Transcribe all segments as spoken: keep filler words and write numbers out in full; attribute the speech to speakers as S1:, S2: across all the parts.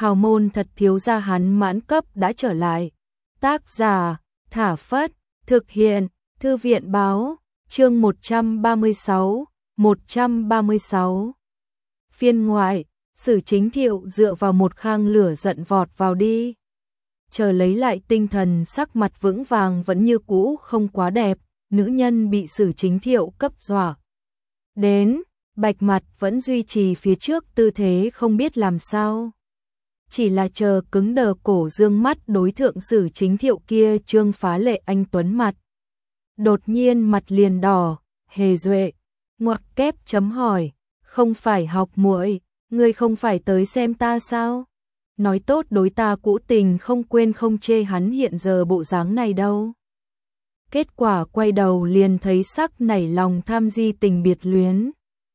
S1: hào môn thật thiếu gia hắn mãn cấp đã trở lại. Tác giả, Thả Phất, thực hiện, Thư viện báo, chương một trăm ba mươi sáu, một trăm ba mươi sáu. Phiên ngoại, Sử Chính Thiệu dựa vào một khang lửa giận vọt vào đi. Chờ lấy lại tinh thần, sắc mặt vững vàng vẫn như cũ, không quá đẹp, nữ nhân bị Sử Chính Thiệu cấp dọa đến, bạch mặt vẫn duy trì phía trước tư thế không biết làm sao. Chỉ là chờ cứng đờ cổ dương mắt đối thượng Sử Chính Thiệu kia trương phá lệ anh tuấn mặt. Đột nhiên mặt liền đỏ, Hề Duệ, ngoặc kép chấm hỏi, không phải học muội, ngươi không phải tới xem ta sao? Nói tốt đối ta cũ tình không quên không chê hắn hiện giờ bộ dáng này đâu. Kết quả quay đầu liền thấy sắc nảy lòng tham di tình biệt luyến.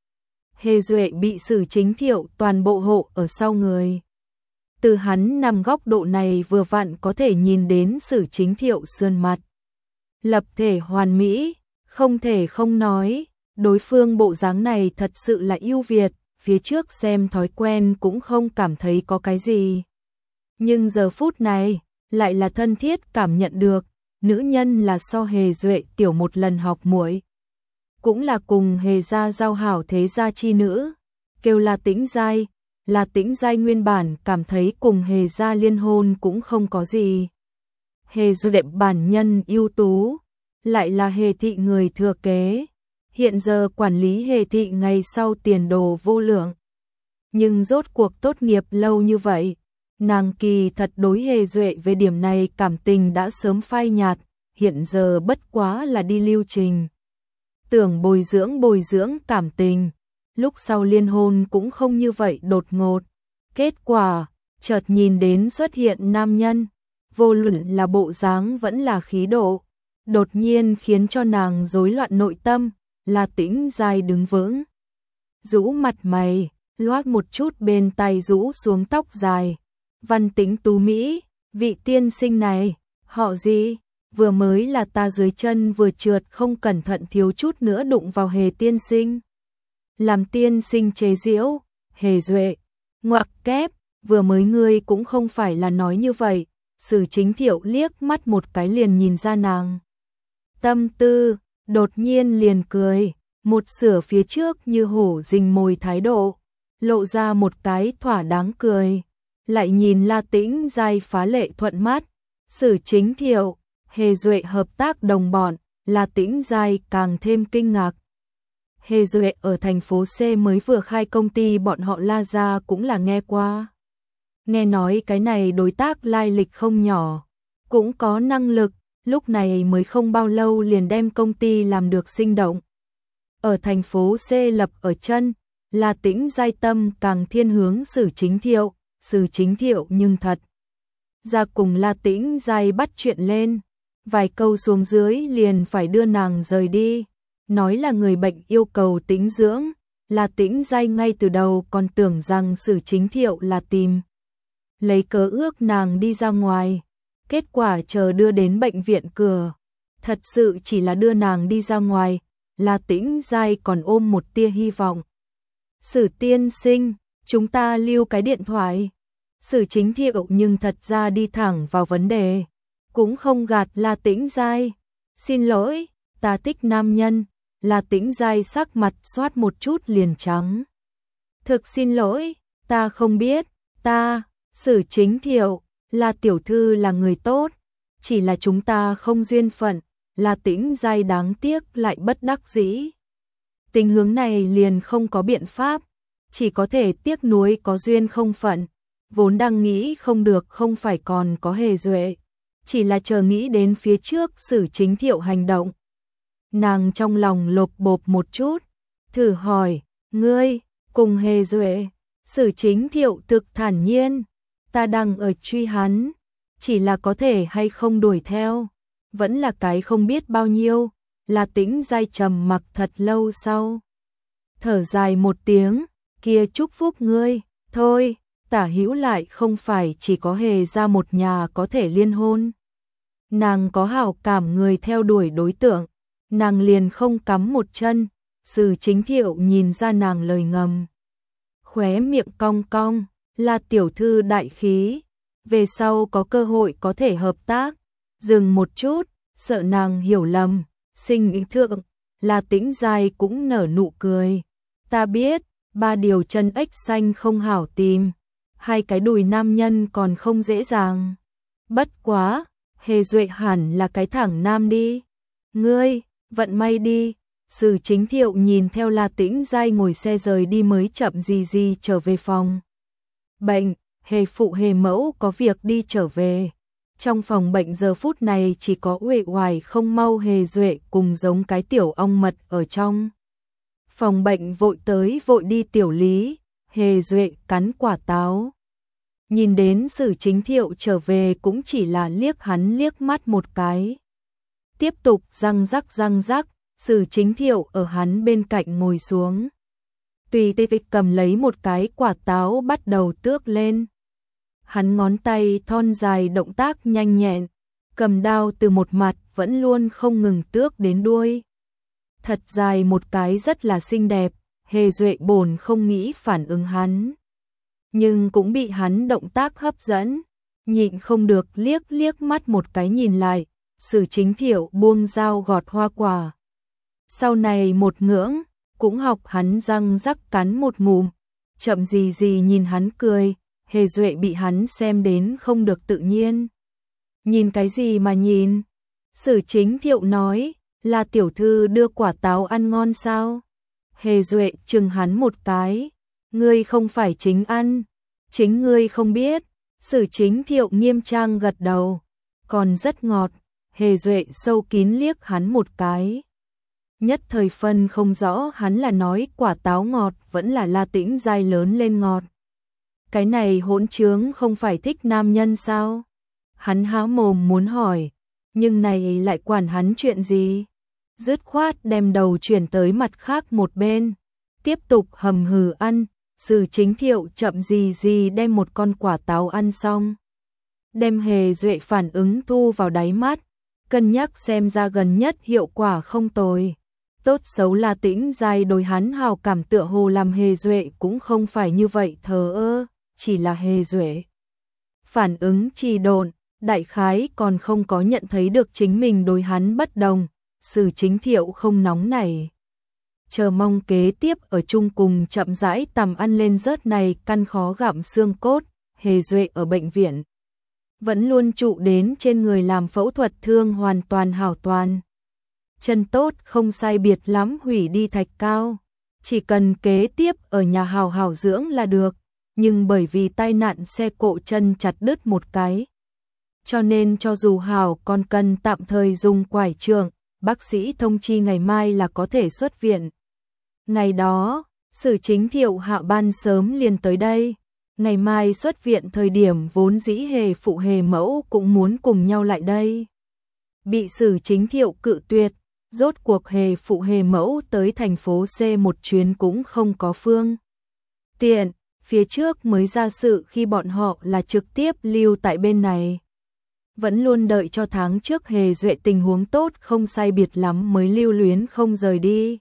S1: Hề Duệ bị Sử Chính Thiệu toàn bộ hộ ở sau người. Từ hắn nằm góc độ này vừa vặn có thể nhìn đến Sử Chính Thiệu sườn mặt. Lập thể hoàn mỹ, không thể không nói, đối phương bộ dáng này thật sự là ưu việt, phía trước xem thói quen cũng không cảm thấy có cái gì. Nhưng giờ phút này, lại là thân thiết cảm nhận được, nữ nhân là so Hề Duệ tiểu một lần học muội, cũng là cùng Hề gia giao hảo thế gia chi nữ, kêu là Tĩnh Giai, là Tĩnh Giai nguyên bản cảm thấy cùng Hề gia liên hôn cũng không có gì. Hề Duệ bản nhân ưu tú, lại là Hề thị người thừa kế, hiện giờ quản lý Hề thị ngày sau tiền đồ vô lượng. Nhưng rốt cuộc tốt nghiệp lâu như vậy, nàng kỳ thật đối Hề Duệ về điểm này cảm tình đã sớm phai nhạt, hiện giờ bất quá là đi lưu trình. Tưởng bồi dưỡng bồi dưỡng cảm tình, lúc sau liên hôn cũng không như vậy đột ngột. Kết quả, chợt nhìn đến xuất hiện nam nhân, vô luận là bộ dáng vẫn là khí độ, đột nhiên khiến cho nàng rối loạn nội tâm, là Tĩnh Giai đứng vững. Rũ mặt mày, loát một chút bên tay rũ xuống tóc dài. Văn Tĩnh tú mỹ, vị tiên sinh này, họ gì? Vừa mới là ta dưới chân vừa trượt không cẩn thận thiếu chút nữa đụng vào Hề tiên sinh. Làm tiên sinh chế giễu, Hề Duệ, ngoặc kép, vừa mới ngươi cũng không phải là nói như vậy. Sử Chính Thiệu liếc mắt một cái liền nhìn ra nàng tâm tư, đột nhiên liền cười, một sửa phía trước như hổ rình mồi thái độ, lộ ra một cái thỏa đáng cười. Lại nhìn La Tĩnh Giai phá lệ thuận mắt, Sử Chính Thiệu, Hề Duệ hợp tác đồng bọn, La Tĩnh Giai càng thêm kinh ngạc. Hề Duệ ở thành phố C mới vừa khai công ty bọn họ La gia cũng là nghe qua. Nghe nói cái này đối tác lai lịch không nhỏ, cũng có năng lực, lúc này mới không bao lâu liền đem công ty làm được sinh động. Ở thành phố C lập ở chân, La Tĩnh Giai tâm càng thiên hướng Sử Chính Thiệu. Sử Chính Thiệu nhưng thật ra cùng La Tĩnh Giai bắt chuyện lên, vài câu xuống dưới liền phải đưa nàng rời đi, nói là người bệnh yêu cầu tĩnh dưỡng. La Tĩnh Giai ngay từ đầu còn tưởng rằng Sử Chính Thiệu là tìm lấy cớ ước nàng đi ra ngoài, kết quả chờ đưa đến bệnh viện cửa, thật sự chỉ là đưa nàng đi ra ngoài. La Tĩnh Giai còn ôm một tia hy vọng. Sử tiên sinh, chúng ta lưu cái điện thoại. Sử Chính Thiệu nhưng thật ra đi thẳng vào vấn đề, cũng không gạt La Tĩnh Giai. Xin lỗi, ta thích nam nhân. La Tĩnh Giai sắc mặt xoát một chút liền trắng. Thực xin lỗi, ta không biết, ta, Sử Chính Thiệu, La tiểu thư là người tốt, chỉ là chúng ta không duyên phận. La Tĩnh Giai đáng tiếc lại bất đắc dĩ. Tình hướng này liền không có biện pháp, chỉ có thể tiếc nuối có duyên không phận. Vốn đang nghĩ không được không phải còn có Hề Duệ, chỉ là chờ nghĩ đến phía trước Sử Chính Thiệu hành động. Nàng trong lòng lột bột một chút, thử hỏi, ngươi, cùng Hề Duệ? Sử Chính Thiệu thực thản nhiên, ta đang ở truy hắn, chỉ là có thể hay không đuổi theo, vẫn là cái không biết bao nhiêu. La Tĩnh Giai trầm mặc thật lâu sau, thở dài một tiếng, kia chúc phúc ngươi, thôi. Tả hữu lại không phải chỉ có Hề gia một nhà có thể liên hôn. Nàng có hảo cảm người theo đuổi đối tượng, nàng liền không cắm một chân. Sử Chính Thiệu nhìn ra nàng lời ngầm, khóe miệng cong cong, là tiểu thư đại khí, về sau có cơ hội có thể hợp tác. Dừng một chút, sợ nàng hiểu lầm, sinh ý thượng, là Tĩnh Giai cũng nở nụ cười. Ta biết, ba điều chân ếch xanh không hảo tìm, hai cái đùi nam nhân còn không dễ dàng. Bất quá, Hề Duệ hẳn là cái thẳng nam đi. Ngươi, vận may đi. Sử Chính Thiệu nhìn theo La Tĩnh Giai ngồi xe rời đi mới chậm gì gì trở về phòng bệnh. Hề phụ Hề mẫu có việc đi trở về. Trong phòng bệnh giờ phút này chỉ có uể oải không mau Hề Duệ cùng giống cái tiểu ong mật ở trong. Phòng bệnh vội tới vội đi tiểu Lý, Hề Duệ cắn quả táo. Nhìn đến Sử Chính Thiệu trở về cũng chỉ là liếc hắn liếc mắt một cái. Tiếp tục răng rắc răng rắc, Sử Chính Thiệu ở hắn bên cạnh ngồi xuống. Tùy tê tê cầm lấy một cái quả táo bắt đầu tước lên. Hắn ngón tay thon dài động tác nhanh nhẹn, cầm đao từ một mặt vẫn luôn không ngừng tước đến đuôi. Thật dài một cái rất là xinh đẹp, Hề Duệ bổn không nghĩ phản ứng hắn. Nhưng cũng bị hắn động tác hấp dẫn, nhịn không được liếc liếc mắt một cái nhìn lại, Sử Chính Thiệu buông dao gọt hoa quả. Sau này một ngưỡng, cũng học hắn răng rắc cắn một ngụm, chậm gì gì nhìn hắn cười, Hề Duệ bị hắn xem đến không được tự nhiên. Nhìn cái gì mà nhìn? Sử Chính Thiệu nói, là tiểu thư đưa quả táo ăn ngon sao? Hề Duệ chừng hắn một cái, ngươi không phải chính ăn, chính ngươi không biết. Sử Chính Thiệu nghiêm trang gật đầu, còn rất ngọt. Hề Duệ sâu kín liếc hắn một cái. Nhất thời phân không rõ hắn là nói quả táo ngọt vẫn là La Tĩnh Giai lớn lên ngọt. Cái này hỗn trướng không phải thích nam nhân sao? Hắn há mồm muốn hỏi, nhưng này lại quản hắn chuyện gì? Dứt khoát đem đầu chuyển tới mặt khác một bên, tiếp tục hầm hừ ăn. Sử Chính Thiệu chậm gì gì đem một con quả táo ăn xong, đem Hề Duệ phản ứng thu vào đáy mắt, cân nhắc xem ra gần nhất hiệu quả không tồi. Tốt xấu La Tĩnh Giai đối hắn hào cảm tựa hồ làm Hề Duệ cũng không phải như vậy thờ ơ, chỉ là Hề Duệ phản ứng trì độn, đại khái còn không có nhận thấy được chính mình đối hắn bất đồng. Sử Chính Thiệu không nóng nảy, chờ mong kế tiếp ở chung cùng chậm rãi tầm ăn lên rớt này căn khó gặm xương cốt. Hề Duệ ở bệnh viện vẫn luôn trụ đến trên người làm phẫu thuật thương hoàn toàn hảo toàn. Chân tốt không sai biệt lắm hủy đi thạch cao, chỉ cần kế tiếp ở nhà hào hào dưỡng là được, nhưng bởi vì tai nạn xe cộ chân chặt đứt một cái. Cho nên cho dù hào còn cần tạm thời dùng quải trượng, bác sĩ thông chi ngày mai là có thể xuất viện. Ngày đó, Sử Chính Thiệu hạ ban sớm liền tới đây. Ngày mai xuất viện thời điểm vốn dĩ Hề phụ Hề mẫu cũng muốn cùng nhau lại đây. Bị Sử Chính Thiệu cự tuyệt, rốt cuộc Hề phụ Hề mẫu tới thành phố C một chuyến cũng không có phương tiện, phía trước mới ra sự khi bọn họ là trực tiếp lưu tại bên này. Vẫn luôn đợi cho tháng trước Hề Duệ tình huống tốt không sai biệt lắm mới lưu luyến không rời đi.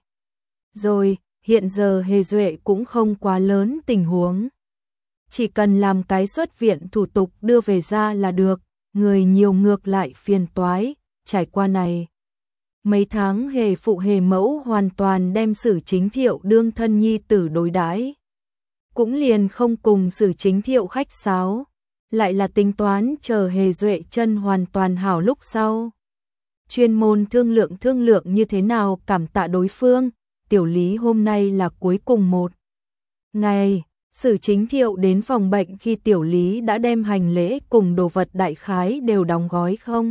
S1: Rồi, hiện giờ Hề Duệ cũng không quá lớn tình huống. Chỉ cần làm cái xuất viện thủ tục đưa về ra là được, người nhiều ngược lại phiền toái. Trải qua này mấy tháng Hề phụ Hề mẫu hoàn toàn đem Sử Chính Thiệu đương thân nhi tử đối đãi, cũng liền không cùng Sử Chính Thiệu khách sáo, lại là tính toán chờ Hề Duệ chân hoàn toàn hảo lúc sau. Chuyên môn thương lượng thương lượng như thế nào cảm tạ đối phương. Tiểu Lý hôm nay là cuối cùng một ngày, Sử Chính Thiệu đến phòng bệnh khi Tiểu Lý đã đem hành lễ cùng đồ vật đại khái đều đóng gói không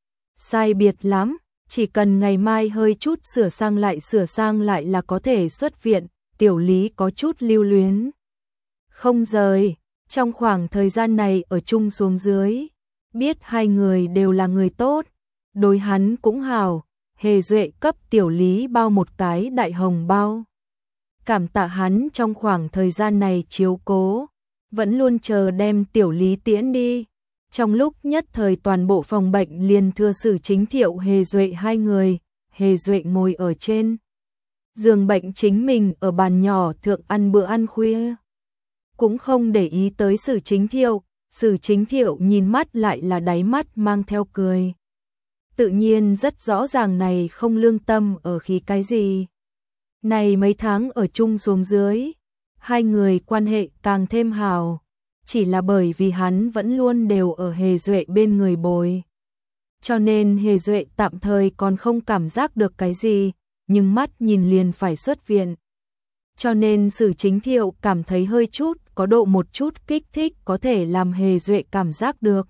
S1: sai biệt lắm, chỉ cần ngày mai hơi chút sửa sang lại sửa sang lại là có thể xuất viện. Tiểu Lý có chút lưu luyến không rời. Trong khoảng thời gian này ở chung xuống dưới, biết hai người đều là người tốt, đối hắn cũng hào. Hề Duệ cấp Tiểu Lý bao một cái đại hồng bao, cảm tạ hắn trong khoảng thời gian này chiếu cố, vẫn luôn chờ đem Tiểu Lý tiễn đi. Trong lúc nhất thời toàn bộ phòng bệnh liền thừa Sử Chính Thiệu Hề Duệ hai người. Hề Duệ ngồi ở trên giường bệnh chính mình ở bàn nhỏ thượng ăn bữa ăn khuya. cũng không để ý tới Sử Chính Thiệu. Sử Chính Thiệu nhìn mắt lại là đáy mắt mang theo cười. Tự nhiên rất rõ ràng này không lương tâm ở khí cái gì. Này mấy tháng ở chung xuống dưới, hai người quan hệ càng thêm hào, chỉ là bởi vì hắn vẫn luôn đều ở Hề Duệ bên người bồi. Cho nên Hề Duệ tạm thời còn không cảm giác được cái gì, nhưng mắt nhìn liền phải xuất viện. Cho nên Sử Chính Thiệu cảm thấy hơi chút, có độ một chút kích thích có thể làm Hề Duệ cảm giác được.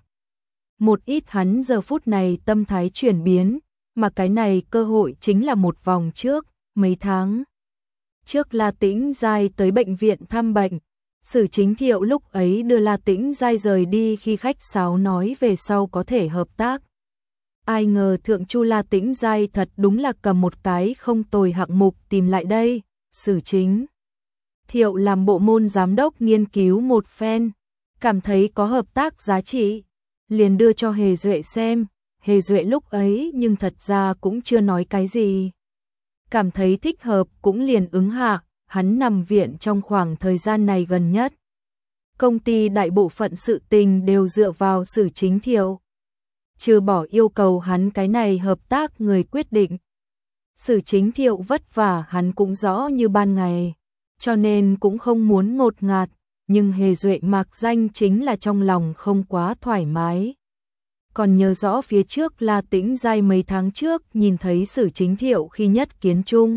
S1: Một ít hắn giờ phút này tâm thái chuyển biến, mà cái này cơ hội chính là một vòng trước, mấy tháng. Trước La Tĩnh Giai tới bệnh viện thăm bệnh, Sử Chính Thiệu lúc ấy đưa La Tĩnh Giai rời đi khi khách sáo nói về sau có thể hợp tác. Ai ngờ thượng chu La Tĩnh Giai thật đúng là cầm một cái không tồi hạng mục tìm lại đây. Sử Chính Thiệu làm bộ môn giám đốc nghiên cứu một phen, cảm thấy có hợp tác giá trị, liền đưa cho Hề Duệ xem. Hề Duệ lúc ấy nhưng thật ra cũng chưa nói cái gì. Cảm thấy thích hợp cũng liền ứng hạ, hắn nằm viện trong khoảng thời gian này gần nhất. Công ty đại bộ phận sự tình đều dựa vào Sử Chính Thiệu, trừ bỏ yêu cầu hắn cái này hợp tác người quyết định. Sử Chính Thiệu vất vả hắn cũng rõ như ban ngày, cho nên cũng không muốn ngột ngạt, nhưng Hề Duệ mạc danh chính là trong lòng không quá thoải mái. Còn nhớ rõ phía trước La Tĩnh Giai mấy tháng trước nhìn thấy Sử Chính Thiệu khi nhất kiến chung.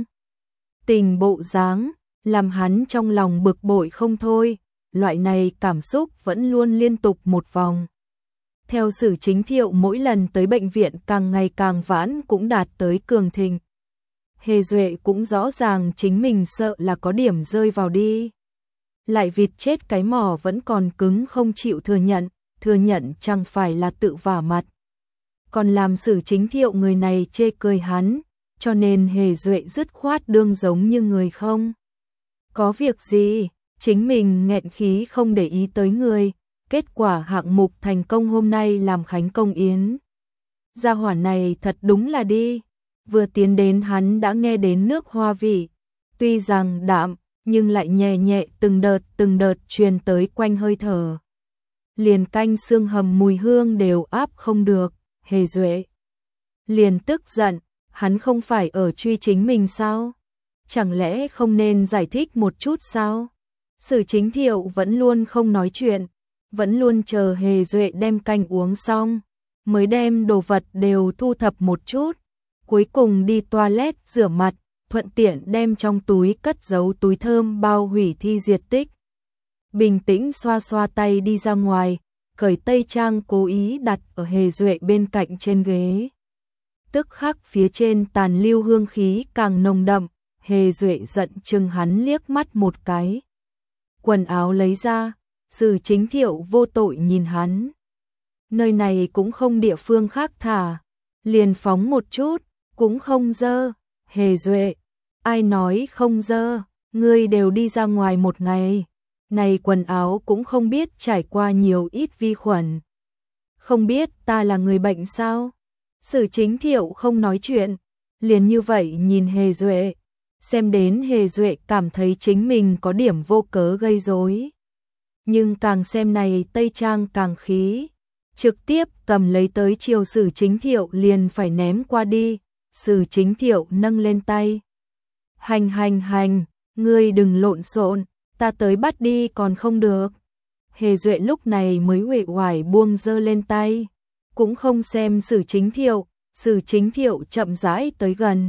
S1: Tình bộ dáng, làm hắn trong lòng bực bội không thôi, loại này cảm xúc vẫn luôn liên tục một vòng. Theo Sử Chính Thiệu mỗi lần tới bệnh viện càng ngày càng vãn cũng đạt tới cường thịnh. Hề Duệ cũng rõ ràng chính mình sợ là có điểm rơi vào đi. Lại vịt chết cái mỏ vẫn còn cứng không chịu thừa nhận, thừa nhận chẳng phải là tự vả mặt. Còn làm Sử Chính Thiệu người này chê cười hắn, cho nên Hề Duệ dứt khoát đương giống như người không. Có việc gì, chính mình nghẹn khí không để ý tới người, kết quả hạng mục thành công hôm nay làm khánh công yến. Gia hỏa này thật đúng là đi. Vừa tiến đến hắn đã nghe đến nước hoa vị, tuy rằng đạm, nhưng lại nhẹ nhẹ từng đợt từng đợt truyền tới quanh hơi thở. Liền canh xương hầm mùi hương đều áp không được. Hề Duệ liền tức giận, hắn không phải ở truy chính mình sao? Chẳng lẽ không nên giải thích một chút sao? Sử Chính Thiệu vẫn luôn không nói chuyện, vẫn luôn chờ Hề Duệ đem canh uống xong, mới đem đồ vật đều thu thập một chút. Cuối cùng đi toilet rửa mặt, thuận tiện đem trong túi cất giấu túi thơm bao hủy thi diệt tích. Bình tĩnh xoa xoa tay đi ra ngoài, cởi tây trang cố ý đặt ở Hề Duệ bên cạnh trên ghế. Tức khắc phía trên tàn lưu hương khí càng nồng đậm, Hề Duệ giận chừng hắn liếc mắt một cái. Quần áo lấy ra, Sử Chính Thiệu vô tội nhìn hắn. Nơi này cũng không địa phương khác thả, liền phóng một chút, cũng không dơ. Hề Duệ, ai nói không dơ, ngươi đều đi ra ngoài một ngày. Này quần áo cũng không biết trải qua nhiều ít vi khuẩn. Không biết ta là người bệnh sao? Sử Chính Thiệu không nói chuyện, liền như vậy nhìn Hề Duệ. Xem đến Hề Duệ cảm thấy chính mình có điểm vô cớ gây rối. Nhưng càng xem này tây trang càng khí. Trực tiếp cầm lấy tới chiều Sử Chính Thiệu liền phải ném qua đi. Sử Chính Thiệu nâng lên tay. Hành hành hành, ngươi đừng lộn xộn, ta tới bắt đi còn không được. Hề Duệ lúc này mới uể oải buông giơ lên tay, cũng không xem Sử Chính Thiệu. Sử Chính Thiệu chậm rãi tới gần.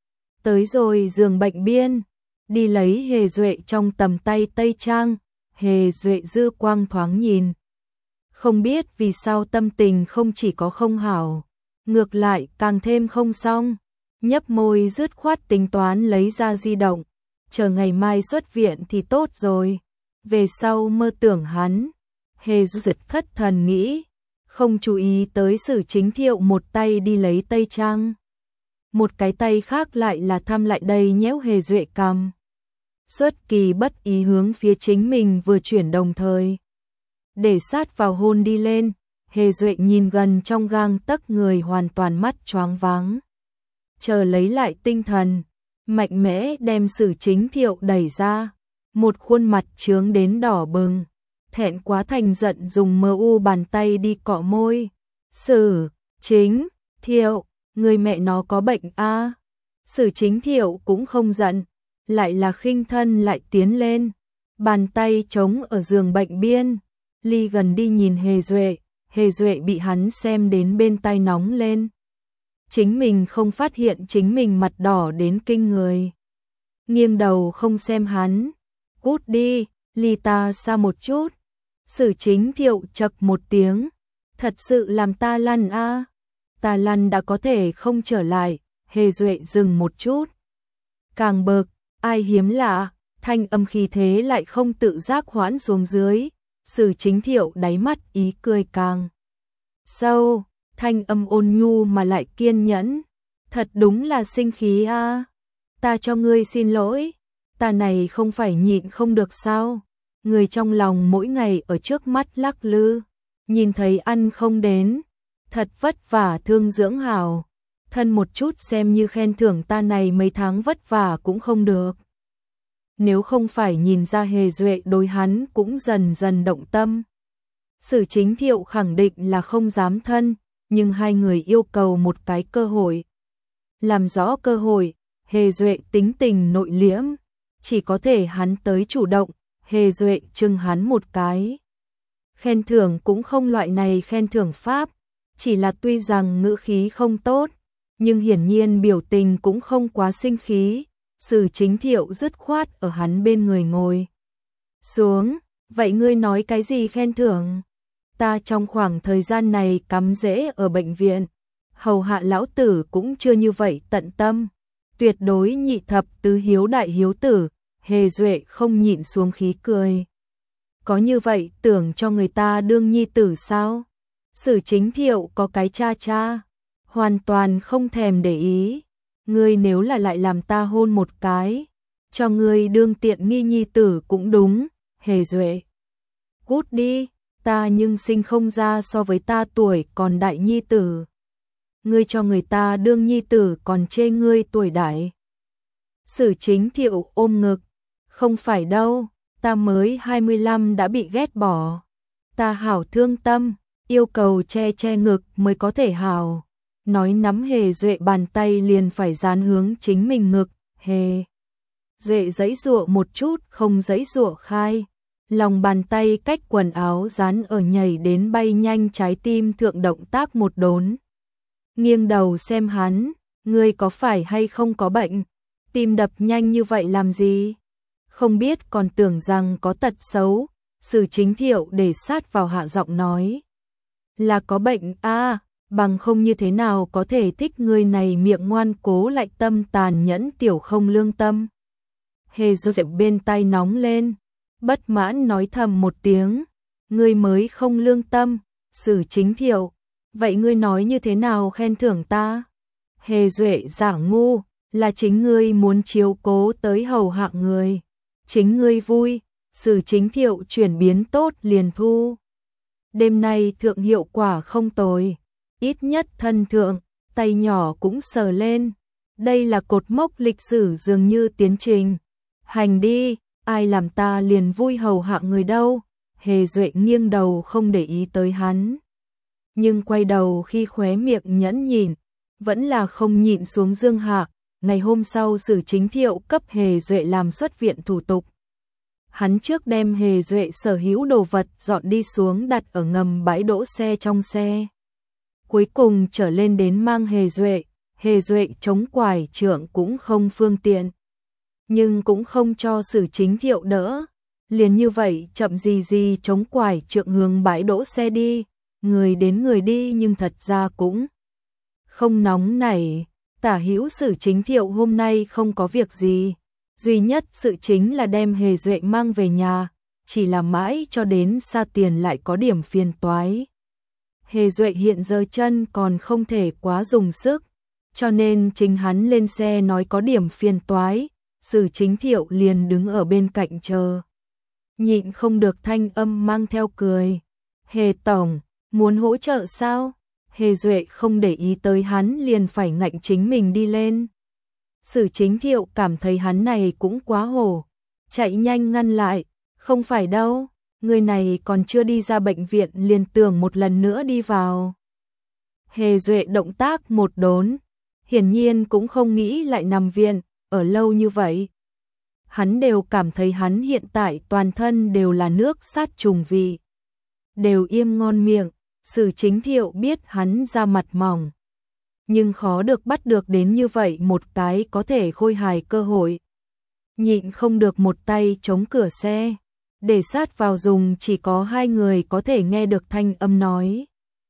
S1: Tới rồi giường bệnh biên, đi lấy Hề Duệ trong tầm tay tây trang. Hề Duệ dư quang thoáng nhìn, không biết vì sao tâm tình không chỉ có không hảo, ngược lại càng thêm không xong. Nhấp môi dứt khoát tính toán lấy ra di động, chờ ngày mai xuất viện thì tốt rồi. Về sau mơ tưởng hắn. Hề Duệ thất thần nghĩ, không chú ý tới Sử Chính Thiệu một tay đi lấy tây trang, một cái tay khác lại là thăm lại đây nhéo Hề Duệ cằm. Xuất kỳ bất ý hướng phía chính mình vừa chuyển đồng thời để sát vào hôn đi lên. Hề Duệ nhìn gần trong gang tấc người hoàn toàn mắt choáng váng. Chờ lấy lại tinh thần, mạnh mẽ đem Sử Chính Thiệu đẩy ra. một khuôn mặt trướng đến đỏ bừng, thẹn quá thành giận dùng mờ u bàn tay đi cọ môi. Sử Chính Thiệu, người mẹ nó có bệnh a. À? Sử Chính Thiệu cũng không giận, lại là khinh thân lại tiến lên, bàn tay chống ở giường bệnh biên, ly gần đi nhìn Hề Duệ, Hề Duệ bị hắn xem đến bên tai nóng lên. Chính mình không phát hiện chính mình mặt đỏ đến kinh người. Nghiêng đầu không xem hắn, cút đi, ly ta xa một chút. Sử Chính Thiệu chậc một tiếng, thật sự làm ta lăn a. À? Ta lăn đã có thể không trở lại. Hề Duệ dừng một chút, càng bực, ai hiếm lạ, thanh âm khí thế lại không tự giác hoãn xuống dưới. Sử Chính Thiệu đáy mắt ý cười càng sâu, thanh âm ôn nhu mà lại kiên nhẫn. Thật đúng là sinh khí a. À? Ta cho ngươi xin lỗi, ta này không phải nhịn không được sao? Người trong lòng mỗi ngày ở trước mắt lắc lư, nhìn thấy ăn không đến, thật vất vả thương dưỡng hảo, thân một chút xem như khen thưởng ta này mấy tháng vất vả cũng không được. Nếu không phải nhìn ra Hề Duệ đối hắn cũng dần dần động tâm. Sử Chính Thiệu khẳng định là không dám thân, nhưng hai người yêu cầu một cái cơ hội. Làm rõ cơ hội, Hề Duệ tính tình nội liễm, chỉ có thể hắn tới chủ động. Hề Duệ chừng hắn một cái. Khen thưởng cũng không loại này khen thưởng pháp, chỉ là tuy rằng ngữ khí không tốt, nhưng hiển nhiên biểu tình cũng không quá sinh khí. Sử Chính Thiệu dứt khoát ở hắn bên người ngồi xuống. Vậy ngươi nói cái gì khen thưởng? Ta trong khoảng thời gian này cắm rễ ở bệnh viện, hầu hạ lão tử cũng chưa như vậy tận tâm, tuyệt đối nhị thập tứ hiếu đại hiếu tử. Hề Duệ không nhịn xuống khí cười. Có như vậy tưởng cho người ta đương nhi tử sao? Sử Chính Thiệu có cái cha cha, hoàn toàn không thèm để ý. Ngươi nếu là lại làm ta hôn một cái, cho ngươi đương tiện nghi nhi tử cũng đúng. Hề Duệ, cút đi, ta nhưng sinh không ra so với ta tuổi còn đại nhi tử. Ngươi cho người ta đương nhi tử còn chê ngươi tuổi đại. Sử Chính Thiệu ôm ngực, không phải đâu, ta mới hai mươi lăm đã bị ghét bỏ. Ta hảo thương tâm, yêu cầu che che ngực mới có thể hảo. Nói nắm Hề Duệ bàn tay liền phải dán hướng chính mình ngực. Hề Duệ giãy giụa một chút không giãy giụa khai, lòng bàn tay cách quần áo dán ở nhảy đến bay nhanh trái tim thượng động tác một đốn. Nghiêng đầu xem hắn, ngươi có phải hay không có bệnh, tim đập nhanh như vậy làm gì? Không biết còn tưởng rằng có tật xấu. Sử Chính Thiệu để sát vào hạ giọng nói, là có bệnh a. À, bằng không như thế nào có thể thích người này miệng ngoan cố lại tâm tàn nhẫn tiểu không lương tâm. Hề Duệ bên tai nóng lên, bất mãn nói thầm một tiếng, ngươi mới không lương tâm. Sử Chính Thiệu, vậy ngươi nói như thế nào khen thưởng ta? Hề Duệ giả ngu, là chính ngươi muốn chiếu cố tới hầu hạ người, chính ngươi vui. Sử Chính Thiệu chuyển biến tốt liền thu. Đêm nay thượng hiệu quả không tồi, ít nhất thân thượng, tay nhỏ cũng sờ lên. Đây là cột mốc lịch sử dường như tiến trình. Hành đi, ai làm ta liền vui hầu hạ người đâu. Hề Duệ nghiêng đầu không để ý tới hắn, nhưng quay đầu khi khóe miệng nhẫn nhìn, vẫn là không nhịn xuống dương hạ. Ngày hôm sau Sử Chính Thiệu cấp Hề Duệ làm xuất viện thủ tục. Hắn trước đem Hề Duệ sở hữu đồ vật dọn đi xuống đặt ở ngầm bãi đỗ xe trong xe. Cuối cùng trở lên đến mang Hề Duệ, Hề Duệ chống quải trượng cũng không phương tiện, nhưng cũng không cho Sử Chính Thiệu đỡ. Liền như vậy chậm gì gì chống quải trượng hướng bãi đỗ xe đi, người đến người đi nhưng thật ra cũng không nóng nảy. Tả hữu Sử Chính Thiệu hôm nay không có việc gì, duy nhất sự chính là đem Hề Duệ mang về nhà, chỉ là mãi cho đến xa tiền lại có điểm phiền toái. Hề Duệ hiện giờ chân còn không thể quá dùng sức, cho nên chính hắn lên xe nói có điểm phiền toái. Sử Chính Thiệu liền đứng ở bên cạnh chờ, nhịn không được thanh âm mang theo cười, Hề tổng, muốn hỗ trợ sao? Hề Duệ không để ý tới hắn liền phải ngạnh chính mình đi lên. Sử Chính Thiệu cảm thấy hắn này cũng quá hổ, chạy nhanh ngăn lại, không phải đâu, người này còn chưa đi ra bệnh viện liền tưởng một lần nữa đi vào. Hề Duệ động tác một đốn, hiển nhiên cũng không nghĩ lại nằm viện, ở lâu như vậy. Hắn đều cảm thấy hắn hiện tại toàn thân đều là nước sát trùng vị. Đều im ngon miệng, Sử Chính Thiệu biết hắn da mặt mỏng. Nhưng khó được bắt được đến như vậy một cái có thể khôi hài cơ hội. Nhịn không được một tay chống cửa xe, để sát vào dùng chỉ có hai người có thể nghe được thanh âm nói.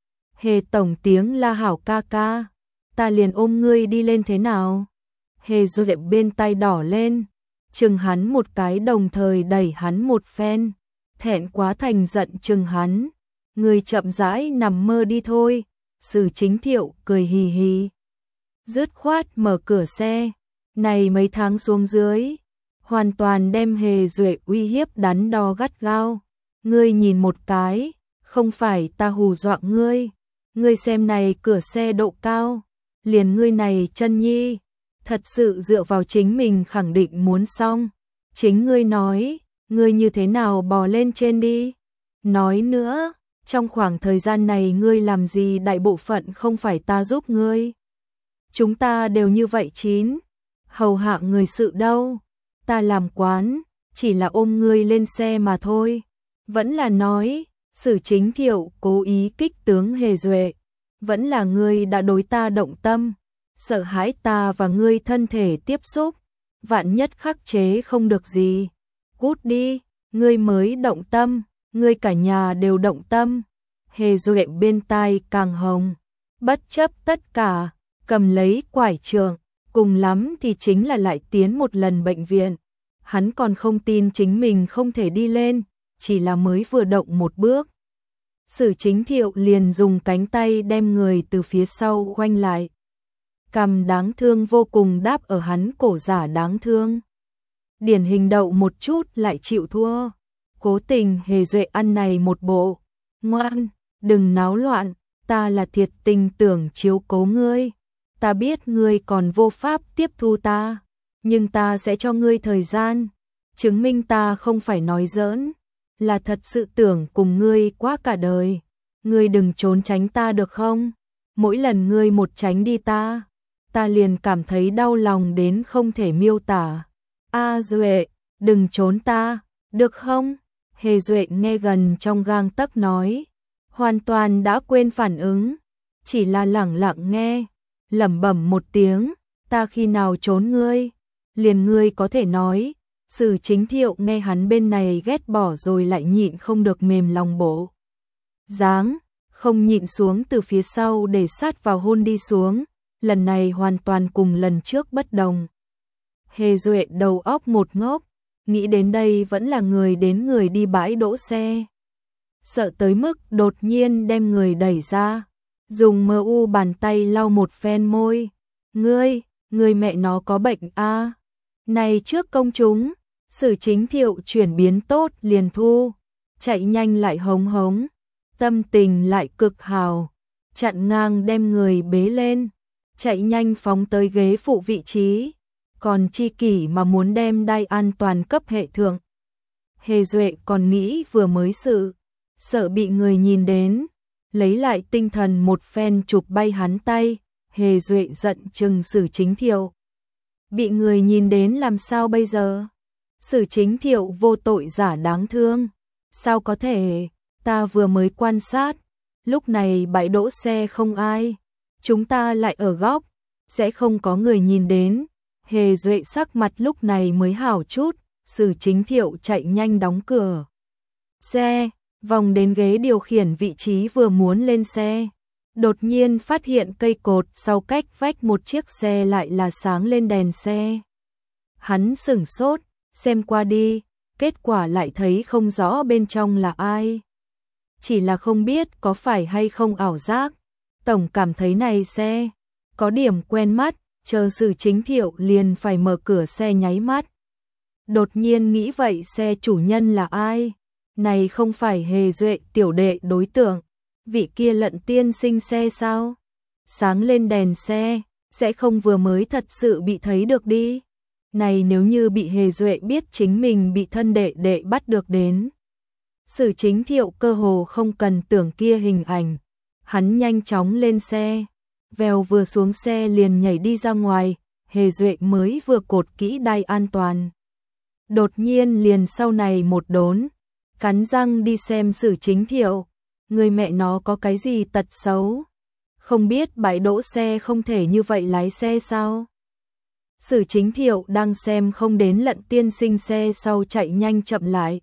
S1: Hề tổng tiếng la hảo ca ca, ta liền ôm ngươi đi lên thế nào? Hề Duệ bên tay đỏ lên, chừng hắn một cái đồng thời đẩy hắn một phen, thẹn quá thành giận chừng hắn. Ngươi chậm rãi nằm mơ đi thôi. Sử Chính Thiệu cười hì hì, dứt khoát mở cửa xe. Này mấy tháng xuống dưới, hoàn toàn đem Hề Duệ uy hiếp đắn đo gắt gao. Ngươi nhìn một cái, không phải ta hù dọa ngươi. Ngươi xem này cửa xe độ cao, liền ngươi này chân nhi, thật sự dựa vào chính mình khẳng định muốn xong. Chính ngươi nói, ngươi như thế nào bò lên trên đi. Nói nữa, trong khoảng thời gian này ngươi làm gì đại bộ phận không phải ta giúp ngươi. Chúng ta đều như vậy chín, hầu hạ người sự đâu. Ta làm quán, chỉ là ôm ngươi lên xe mà thôi. Vẫn là nói, Sử Chính Thiệu cố ý kích tướng Hề Duệ. Vẫn là ngươi đã đối ta động tâm, sợ hãi ta và ngươi thân thể tiếp xúc. Vạn nhất khắc chế không được gì. Cút đi, ngươi mới động tâm. Ngươi cả nhà đều động tâm. Hề Duệ bên tai càng hồng, bất chấp tất cả, cầm lấy quải trượng, cùng lắm thì chính là lại tiến một lần bệnh viện. Hắn còn không tin chính mình không thể đi lên, chỉ là mới vừa động một bước. Sử Chính Thiệu liền dùng cánh tay đem người từ phía sau khoanh lại. Cằm đáng thương vô cùng đáp ở hắn cổ giả đáng thương. Điển hình đậu một chút lại chịu thua. Cố tình Hề Duệ ăn này một bộ. Ngoan, đừng náo loạn, ta là thiệt tình tưởng chiếu cố ngươi. Ta biết ngươi còn vô pháp tiếp thu ta, nhưng ta sẽ cho ngươi thời gian, chứng minh ta không phải nói giỡn, là thật sự tưởng cùng ngươi quá cả đời. Ngươi đừng trốn tránh ta được không? Mỗi lần ngươi một tránh đi ta, ta liền cảm thấy đau lòng đến không thể miêu tả. A Duệ, đừng trốn ta, được không? Hề Duệ nghe gần trong gang tấc nói, hoàn toàn đã quên phản ứng, chỉ là lẳng lặng nghe, lẩm bẩm một tiếng, ta khi nào trốn ngươi, liền ngươi có thể nói. Sử Chính Thiệu nghe hắn bên này ghét bỏ rồi lại nhịn không được mềm lòng bộ dáng, không nhịn xuống từ phía sau để sát vào hôn đi xuống, lần này hoàn toàn cùng lần trước bất đồng. Hề Duệ đầu óc một ngốc, nghĩ đến đây vẫn là người đến người đi bãi đỗ xe. Sợ tới mức đột nhiên đem người đẩy ra, dùng mờ u bàn tay lau một phen môi. Ngươi, ngươi mẹ nó có bệnh a? À? Này trước công chúng, Sử Chính Thiệu chuyển biến tốt liền thu, chạy nhanh lại hống hống, tâm tình lại cực hào, chặn ngang đem người bế lên, chạy nhanh phóng tới ghế phụ vị trí. Còn chi kỷ mà muốn đem đai an toàn cấp hệ thượng. Hề Duệ còn nghĩ vừa mới sự, sợ bị người nhìn đến, lấy lại tinh thần một phen chụp bay hắn tay. Hề Duệ giận chừng Sử Chính Thiệu. Bị người nhìn đến làm sao bây giờ? Sử Chính Thiệu vô tội giả đáng thương. Sao có thể, ta vừa mới quan sát, lúc này bãi đỗ xe không ai, chúng ta lại ở góc, sẽ không có người nhìn đến. Hề Duệ sắc mặt lúc này mới hảo chút. Sử Chính Thiệu chạy nhanh đóng cửa xe, vòng đến ghế điều khiển vị trí vừa muốn lên xe, đột nhiên phát hiện cây cột sau cách vách một chiếc xe lại là sáng lên đèn xe. Hắn sửng sốt, xem qua đi, kết quả lại thấy không rõ bên trong là ai. Chỉ là không biết có phải hay không ảo giác, tổng cảm thấy này xe có điểm quen mắt. Chờ Sử Chính Thiệu liền phải mở cửa xe nháy mắt. Đột nhiên nghĩ vậy xe chủ nhân là ai? Này không phải Hề Duệ tiểu đệ đối tượng, vị kia Lận tiên sinh xe sao? Sáng lên đèn xe, sẽ không vừa mới thật sự bị thấy được đi. Này nếu như bị Hề Duệ biết chính mình bị thân đệ đệ bắt được đến. Sử Chính Thiệu cơ hồ không cần tưởng kia hình ảnh. Hắn nhanh chóng lên xe. Vèo vừa xuống xe liền nhảy đi ra ngoài. Hề Duệ mới vừa cột kỹ đai an toàn. Đột nhiên liền sau này một đốn. Cắn răng đi xem Sử Chính Thiệu. Người mẹ nó có cái gì tật xấu? Không biết bãi đỗ xe không thể như vậy lái xe sao? Sử Chính Thiệu đang xem không đến Lận tiên sinh xe sau chạy nhanh chậm lại.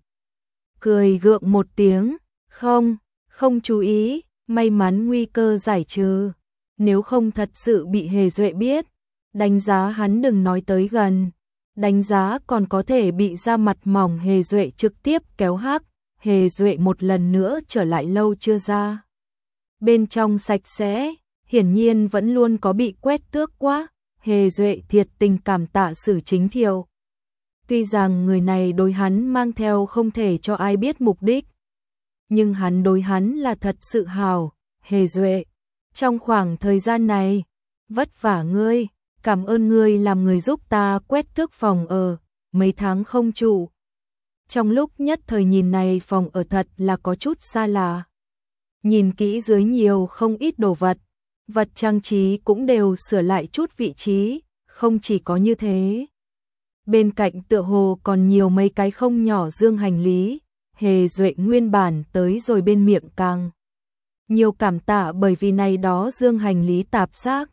S1: Cười gượng một tiếng, không, không chú ý, may mắn nguy cơ giải trừ. Nếu không thật sự bị Hề Duệ biết, đánh giá hắn đừng nói tới gần. Đánh giá còn có thể bị ra mặt mỏng. Hề Duệ trực tiếp kéo hắc. Hề Duệ một lần nữa trở lại lâu chưa ra. Bên trong sạch sẽ, hiển nhiên vẫn luôn có bị quét tước quá. Hề Duệ thiệt tình cảm tạ Sử Chính Thiệu. Tuy rằng người này đối hắn mang theo không thể cho ai biết mục đích, nhưng hắn đối hắn là thật sự hào. Hề Duệ, trong khoảng thời gian này, vất vả ngươi, cảm ơn ngươi làm người giúp ta quét tước phòng ở, mấy tháng không trụ. Trong lúc nhất thời nhìn này phòng ở thật là có chút xa lạ. Nhìn kỹ dưới nhiều không ít đồ vật, vật trang trí cũng đều sửa lại chút vị trí, không chỉ có như thế. Bên cạnh tựa hồ còn nhiều mấy cái không nhỏ dương hành lý. Hề Duệ nguyên bản tới rồi bên miệng càng nhiều cảm tạ bởi vì này đó dương hành lý tạp xác.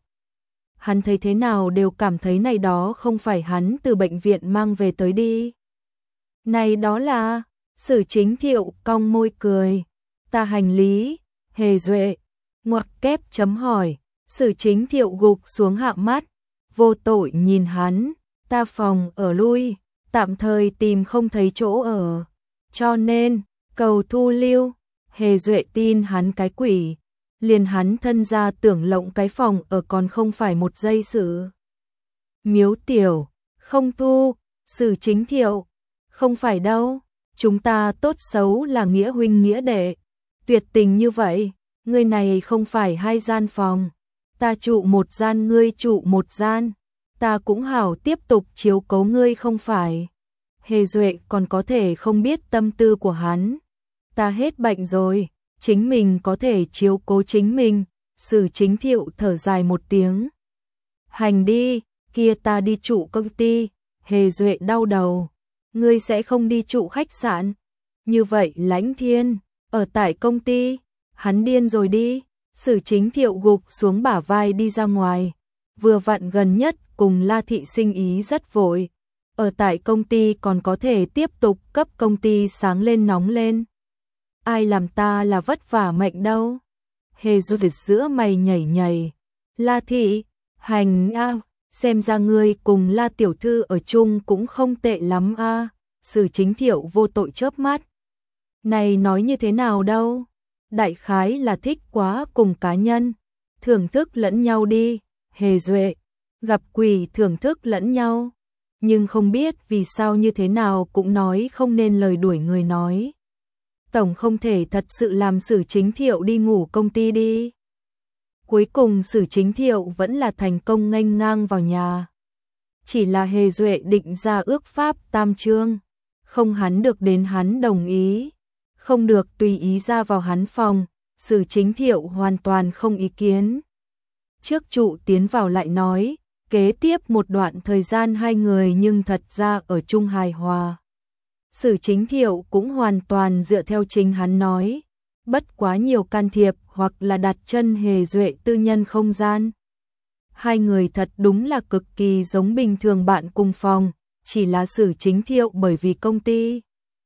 S1: Hắn thấy thế nào đều cảm thấy này đó không phải hắn từ bệnh viện mang về tới đi. Này đó là, Sử Chính Thiệu cong môi cười. Ta hành lý, Hề Duệ, ngoặc kép chấm hỏi. Sử Chính Thiệu gục xuống hạ mắt, vô tội nhìn hắn. Ta phòng ở lui, tạm thời tìm không thấy chỗ ở. Cho nên, cầu thu lưu. Hề Duệ tin hắn cái quỷ. Liền hắn thân ra tưởng lộng cái phòng ở còn không phải một giây sự. Miếu tiểu, không thu. Sử Chính Thiệu, không phải đâu. Chúng ta tốt xấu là nghĩa huynh nghĩa đệ. Tuyệt tình như vậy, người này không phải hai gian phòng. Ta trụ một gian ngươi trụ một gian. Ta cũng hảo tiếp tục chiếu cố ngươi không phải. Hề Duệ còn có thể không biết tâm tư của hắn. Ta hết bệnh rồi, chính mình có thể chiếu cố chính mình. Sử Chính Thiệu thở dài một tiếng. Hành đi, kia ta đi trụ công ty. Hề Duệ đau đầu. Ngươi sẽ không đi trụ khách sạn. Như vậy Lãnh Thiên, ở tại công ty, hắn điên rồi đi. Sử Chính Thiệu gục xuống bả vai đi ra ngoài. Vừa vặn gần nhất cùng La Thị sinh ý rất vội. Ở tại công ty còn có thể tiếp tục cấp công ty sáng lên nóng lên. Ai làm ta là vất vả mệnh đâu. Hề Duệ giữa mày nhảy nhảy. La Thị, hành a, xem ra ngươi cùng La tiểu thư ở chung cũng không tệ lắm a. Sử Chính Thiệu vô tội chớp mắt. Này nói như thế nào đâu? Đại khái là thích quá cùng cá nhân, thưởng thức lẫn nhau đi. Hề Duệ, gặp quỷ thưởng thức lẫn nhau, nhưng không biết vì sao như thế nào cũng nói không nên lời đuổi người nói. Tổng không thể thật sự làm Sử Chính Thiệu đi ngủ công ty đi. Cuối cùng Sử Chính Thiệu vẫn là thành công nghênh ngang vào nhà. Chỉ là Hề Duệ định ra ước pháp tam chương, không hắn được đến hắn đồng ý, không được tùy ý ra vào hắn phòng. Sử Chính Thiệu hoàn toàn không ý kiến. Trước trụ tiến vào lại nói, kế tiếp một đoạn thời gian hai người nhưng thật ra ở chung hài hòa. Sử Chính Thiệu cũng hoàn toàn dựa theo chính hắn nói, bất quá nhiều can thiệp hoặc là đặt chân Hề Duệ tư nhân không gian. Hai người thật đúng là cực kỳ giống bình thường bạn cùng phòng, chỉ là Sử Chính Thiệu bởi vì công ty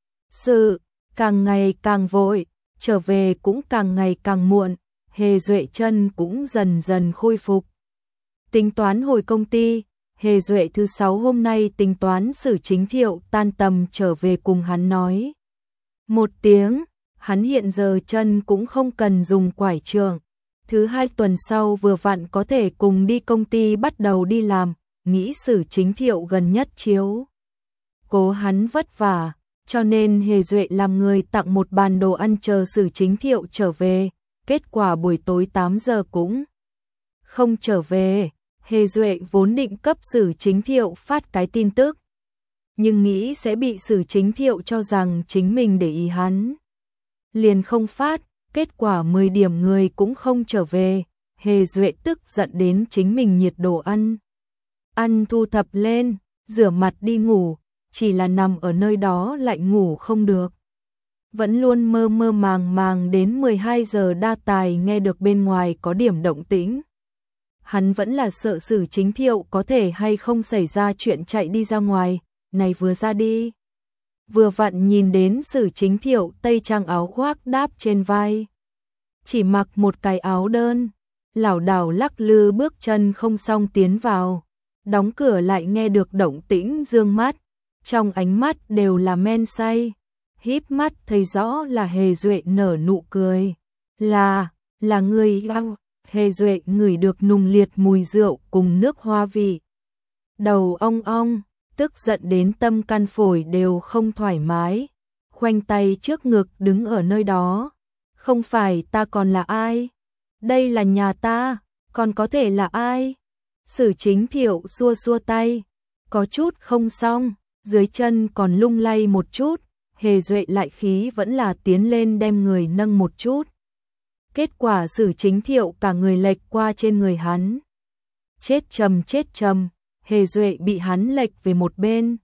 S1: sự càng ngày càng vội, trở về cũng càng ngày càng muộn. Hề Duệ chân cũng dần dần khôi phục. Tính toán hồi công ty, Hề Duệ thứ sáu hôm nay tính toán Sử Chính Thiệu tan tầm trở về cùng hắn nói một tiếng, hắn hiện giờ chân cũng không cần dùng quải trượng. Thứ hai tuần sau vừa vặn có thể cùng đi công ty bắt đầu đi làm, nghĩ Sử Chính Thiệu gần nhất chiếu cố hắn vất vả, cho nên Hề Duệ làm người tặng một bàn đồ ăn chờ Sử Chính Thiệu trở về. Kết quả buổi tối tám giờ cũng không trở về. Hề Duệ vốn định cấp Sử Chính Thiệu phát cái tin tức, nhưng nghĩ sẽ bị Sử Chính Thiệu cho rằng chính mình để ý hắn. Liền không phát, kết quả mười điểm người cũng không trở về, Hề Duệ tức giận đến chính mình nhiệt đồ ăn. Ăn thu thập lên, rửa mặt đi ngủ, chỉ là nằm ở nơi đó lại ngủ không được. Vẫn luôn mơ mơ màng màng đến mười hai giờ đa tài nghe được bên ngoài có điểm động tĩnh. Hắn vẫn là sợ Sử Chính Thiệu có thể hay không xảy ra chuyện chạy đi ra ngoài, này vừa ra đi. Vừa vặn nhìn đến Sử Chính Thiệu tây trang áo khoác đáp trên vai. Chỉ mặc một cái áo đơn, lảo đảo lắc lư bước chân không xong tiến vào. Đóng cửa lại nghe được động tĩnh dương mắt, trong ánh mắt đều là men say. Híp mắt thấy rõ là Hề Duệ nở nụ cười. Là, là người găng. Hề Duệ ngửi được nùng liệt mùi rượu cùng nước hoa vị. Đầu ong ong, tức giận đến tâm can phổi đều không thoải mái. Khoanh tay trước ngực đứng ở nơi đó. Không phải ta còn là ai? Đây là nhà ta, còn có thể là ai? Sử Chính Thiệu xua xua tay, có chút không xong, dưới chân còn lung lay một chút. Hề Duệ lại khí vẫn là tiến lên đem người nâng một chút. Kết quả Sử Chính Thiệu cả người lệch qua trên người hắn. Chết trầm chết trầm, Hề Duệ bị hắn lệch về một bên.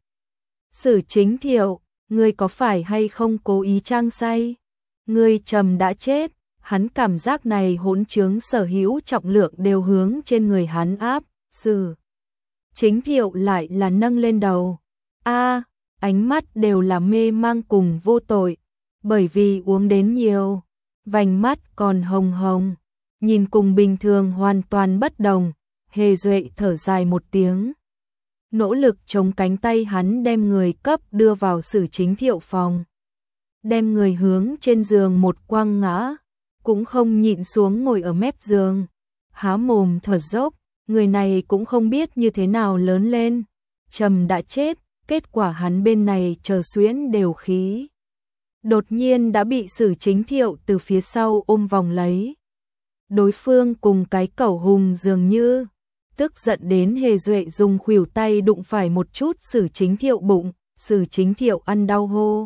S1: Sử Chính Thiệu, ngươi có phải hay không cố ý trang say? Ngươi trầm đã chết, hắn cảm giác này hỗn trướng sở hữu trọng lượng đều hướng trên người hắn áp. Sử Chính Thiệu lại là nâng lên đầu. A, ánh mắt đều là mê mang cùng vô tội, bởi vì uống đến nhiều, vành mắt còn hồng hồng, nhìn cùng bình thường hoàn toàn bất đồng. Hề Duệ thở dài một tiếng, nỗ lực chống cánh tay hắn đem người cấp đưa vào Sử Chính Thiệu phòng, đem người hướng trên giường một quăng ngã, cũng không nhịn xuống ngồi ở mép giường, há mồm thở dốc. Người này cũng không biết như thế nào lớn lên, trầm đã chết, kết quả hắn bên này chờ xuyến đều khí. Đột nhiên đã bị Sử Chính Thiệu từ phía sau ôm vòng lấy. Đối phương cùng cái cẩu hùng dường như, tức giận đến Hề Duệ dùng khuỷu tay đụng phải một chút Sử Chính Thiệu bụng, Sử Chính Thiệu ăn đau hô.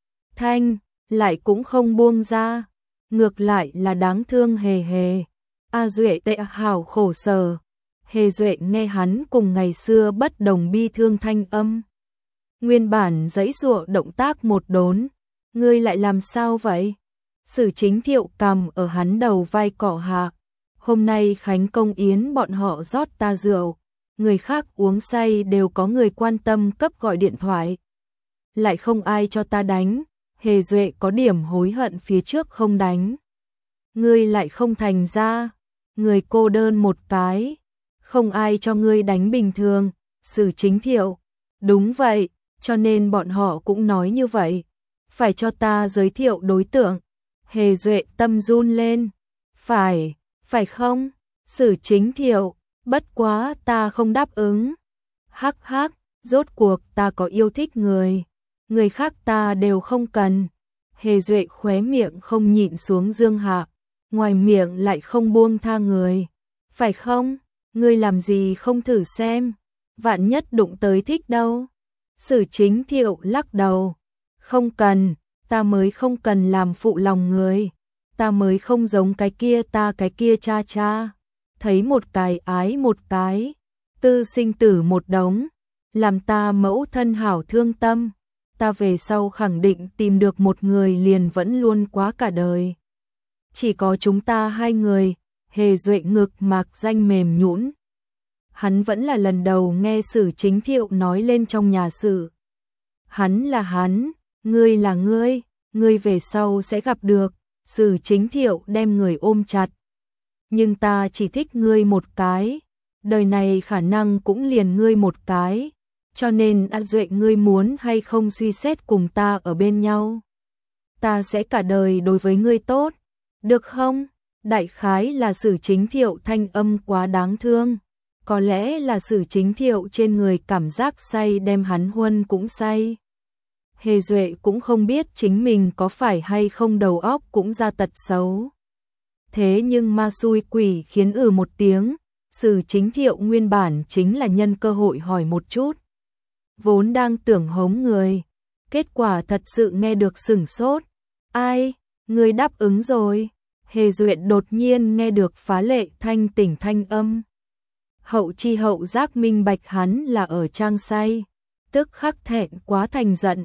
S1: Thanh, lại cũng không buông ra, ngược lại là đáng thương hề hề. A Duệ tệ hảo khổ sở. Hề Duệ nghe hắn cùng ngày xưa bất đồng bi thương thanh âm. Nguyên bản giãy giụa động tác một đốn, ngươi lại làm sao vậy? Sử Chính Thiệu cầm ở hắn đầu vai cọ hạ. Hôm nay Khánh Công Yến bọn họ rót ta rượu, người khác uống say đều có người quan tâm cấp gọi điện thoại. Lại không ai cho ta đánh, Hề Duệ có điểm hối hận phía trước không đánh. Ngươi lại không thành ra, người cô đơn một cái. Không ai cho ngươi đánh bình thường. Sử Chính Thiệu, đúng vậy, cho nên bọn họ cũng nói như vậy. Phải cho ta giới thiệu đối tượng. Hề Duệ tâm run lên. Phải, phải không? Sử Chính Thiệu, bất quá ta không đáp ứng. Hắc hắc, rốt cuộc ta có yêu thích người. Người khác ta đều không cần. Hề Duệ khóe miệng không nhịn xuống dương hạ, ngoài miệng lại không buông tha người. Phải không? Ngươi làm gì không thử xem, vạn nhất đụng tới thích đâu. Sử Chính Thiệu lắc đầu, không cần, ta mới không cần làm phụ lòng người, ta mới không giống cái kia ta cái kia cha cha, thấy một cái ái một cái, tư sinh tử một đống, làm ta mẫu thân hảo thương tâm, ta về sau khẳng định tìm được một người liền vẫn luôn quá cả đời. Chỉ có chúng ta hai người. Hề Duệ ngực mạc danh mềm nhũn. Hắn vẫn là lần đầu nghe Sử Chính Thiệu nói lên trong nhà sự. Hắn là hắn, ngươi là ngươi, ngươi về sau sẽ gặp được. Sử Chính Thiệu đem người ôm chặt. Nhưng ta chỉ thích ngươi một cái, đời này khả năng cũng liền ngươi một cái, cho nên A Duệ ngươi muốn hay không suy xét cùng ta ở bên nhau. Ta sẽ cả đời đối với ngươi tốt, được không? Đại khái là Sử Chính Thiệu thanh âm quá đáng thương, có lẽ là Sử Chính Thiệu trên người cảm giác say đem hắn huân cũng say. Hề Duệ cũng không biết chính mình có phải hay không đầu óc cũng ra tật xấu. Thế nhưng ma xui quỷ khiến ừ một tiếng, Sử Chính Thiệu nguyên bản chính là nhân cơ hội hỏi một chút. Vốn đang tưởng hống người, kết quả thật sự nghe được sửng sốt. Ai, người đáp ứng rồi. Hề Duệ đột nhiên nghe được phá lệ thanh tỉnh thanh âm. Hậu chi hậu giác minh bạch hắn là ở trang say, tức khắc thẹn quá thành giận.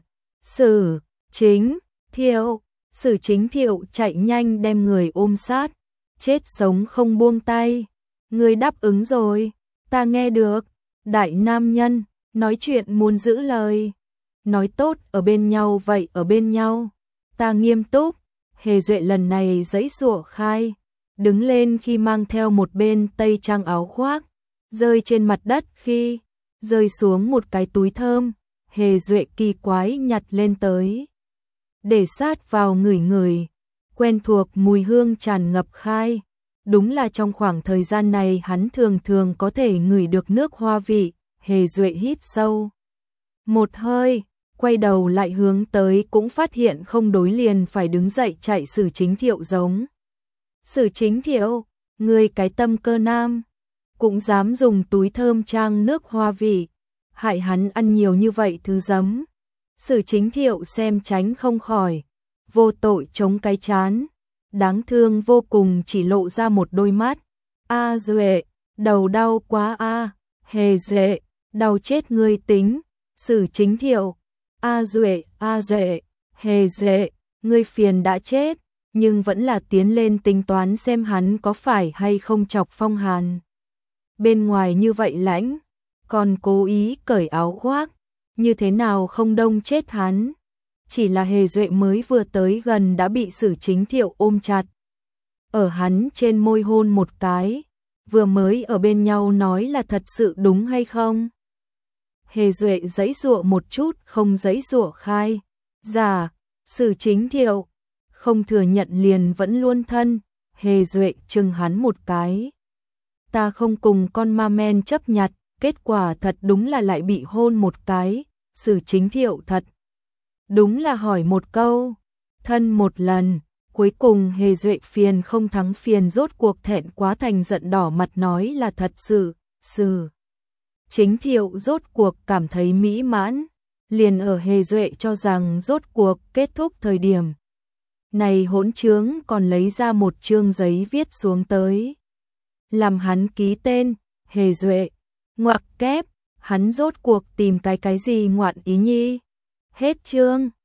S1: Sử Chính Thiệu, Sử Chính Thiệu chạy nhanh đem người ôm sát, chết sống không buông tay. Người đáp ứng rồi, ta nghe được. Đại nam nhân, nói chuyện muốn giữ lời. Nói tốt ở bên nhau vậy ở bên nhau. Ta nghiêm túc. Hề Duệ lần này giãy giụa khai, đứng lên khi mang theo một bên tây trang áo khoác, rơi trên mặt đất khi rơi xuống một cái túi thơm. Hề Duệ kỳ quái nhặt lên tới, để sát vào ngửi ngửi, quen thuộc mùi hương tràn ngập khai. Đúng là trong khoảng thời gian này hắn thường thường có thể ngửi được nước hoa vị. Hề Duệ hít sâu một hơi, quay đầu lại hướng tới cũng phát hiện không đối liền phải đứng dậy chạy Sử Chính Thiệu giống. Sử Chính Thiệu, người cái tâm cơ nam, cũng dám dùng túi thơm trang nước hoa vị, hại hắn ăn nhiều như vậy thứ giấm. Sử Chính Thiệu xem tránh không khỏi, vô tội chống cái chán, đáng thương vô cùng chỉ lộ ra một đôi mắt. A Duệ, đầu đau quá a. Hề Duệ, đau chết ngươi tính. Sử Chính Thiệu, A Duệ, A Duệ, Hề Duệ, ngươi phiền đã chết, nhưng vẫn là tiến lên tính toán xem hắn có phải hay không chọc Phong Hàn. Bên ngoài như vậy lãnh, còn cố ý cởi áo khoác, như thế nào không đông chết hắn. Chỉ là Hề Duệ mới vừa tới gần đã bị Sử Chính Thiệu ôm chặt. Ở hắn trên môi hôn một cái, vừa mới ở bên nhau nói là thật sự đúng hay không? Hề Duệ giãy giụa một chút không giãy giụa khai. Dạ, Sử Chính Thiệu, không thừa nhận liền vẫn luôn thân. Hề Duệ chừng hắn một cái. Ta không cùng con ma men chấp nhặt, kết quả thật đúng là lại bị hôn một cái. Sử Chính Thiệu thật đúng là hỏi một câu, thân một lần. Cuối cùng Hề Duệ phiền không thắng phiền rốt cuộc thẹn quá thành giận đỏ mặt nói là thật sự. Sử Chính Thiệu rốt cuộc cảm thấy mỹ mãn, liền ở Hề Duệ cho rằng rốt cuộc kết thúc thời điểm. Này hỗn trướng còn lấy ra một chương giấy viết xuống tới. Làm hắn ký tên, Hề Duệ, ngoặc kép, hắn rốt cuộc tìm cái cái gì ngoạn ý nhi. Hết chương.